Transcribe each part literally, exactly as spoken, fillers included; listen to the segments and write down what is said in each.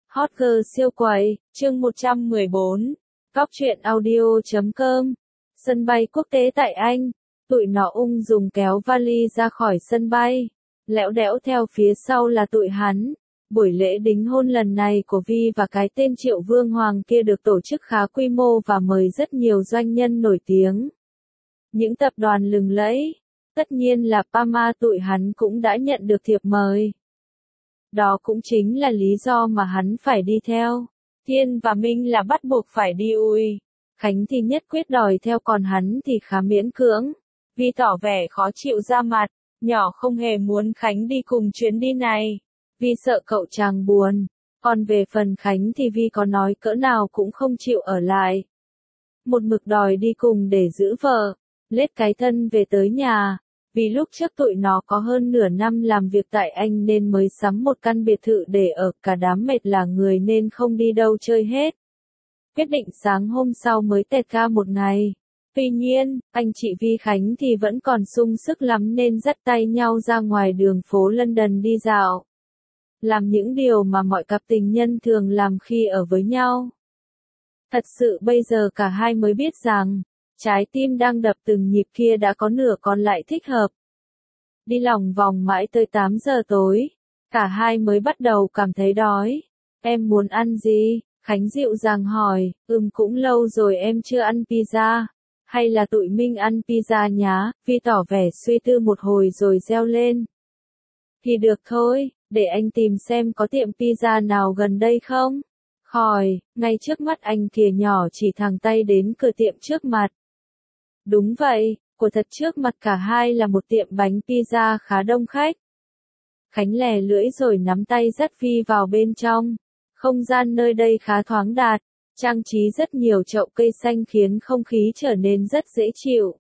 Hot girl siêu quầy, chương một trăm mười bốn, Cóc truyện audio chấm com. Sân bay quốc tế tại Anh, tụi nó ung dung kéo vali ra khỏi sân bay. Lẽo đẽo theo phía sau là tụi hắn. Buổi lễ đính hôn lần này của Vi và cái tên Triệu Vương Hoàng kia được tổ chức khá quy mô và mời rất nhiều doanh nhân nổi tiếng. Những tập đoàn lừng lẫy. Tất nhiên là Pama tụi hắn cũng đã nhận được thiệp mời. Đó cũng chính là lý do mà hắn phải đi theo. Thiên và Minh là bắt buộc phải đi ui. Khánh thì nhất quyết đòi theo, còn hắn thì khá miễn cưỡng. Vi tỏ vẻ khó chịu ra mặt, nhỏ không hề muốn Khánh đi cùng chuyến đi này. Vi sợ cậu chàng buồn. Còn về phần Khánh thì Vi có nói cỡ nào cũng không chịu ở lại. Một mực đòi đi cùng để giữ vợ, lết cái thân về tới nhà. Vì lúc trước tụi nó có hơn nửa năm làm việc tại Anh nên mới sắm một căn biệt thự để ở, cả đám mệt là người nên không đi đâu chơi hết. Quyết định sáng hôm sau mới tẹt ca một ngày. Tuy nhiên, anh chị Vi Khánh thì vẫn còn sung sức lắm nên dắt tay nhau ra ngoài đường phố London đi dạo. Làm những điều mà mọi cặp tình nhân thường làm khi ở với nhau. Thật sự bây giờ cả hai mới biết rằng, trái tim đang đập từng nhịp kia đã có nửa còn lại thích hợp. Đi lòng vòng mãi tới tám giờ tối, cả hai mới bắt đầu cảm thấy đói. Em muốn ăn gì? Khánh dịu dàng hỏi, ừm cũng lâu rồi em chưa ăn pizza. Hay là tụi mình ăn pizza nhá? Vi tỏ vẻ suy tư một hồi rồi reo lên. Thì được thôi, để anh tìm xem có tiệm pizza nào gần đây không? Khỏi, ngay trước mắt anh thìa nhỏ chỉ thẳng tay đến cửa tiệm trước mặt. Đúng vậy, của thật trước mặt cả hai là một tiệm bánh pizza khá đông khách. Khánh lè lưỡi rồi nắm tay dắt Vi vào bên trong. Không gian nơi đây khá thoáng đạt, trang trí rất nhiều chậu cây xanh khiến không khí trở nên rất dễ chịu.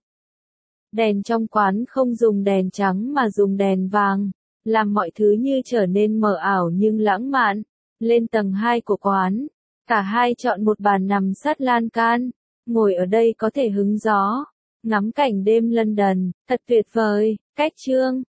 Đèn trong quán không dùng đèn trắng mà dùng đèn vàng, làm mọi thứ như trở nên mờ ảo nhưng lãng mạn. Lên tầng hai của quán, cả hai chọn một bàn nằm sát lan can, ngồi ở đây có thể hứng gió, ngắm cảnh đêm London, thật tuyệt vời. Cách chương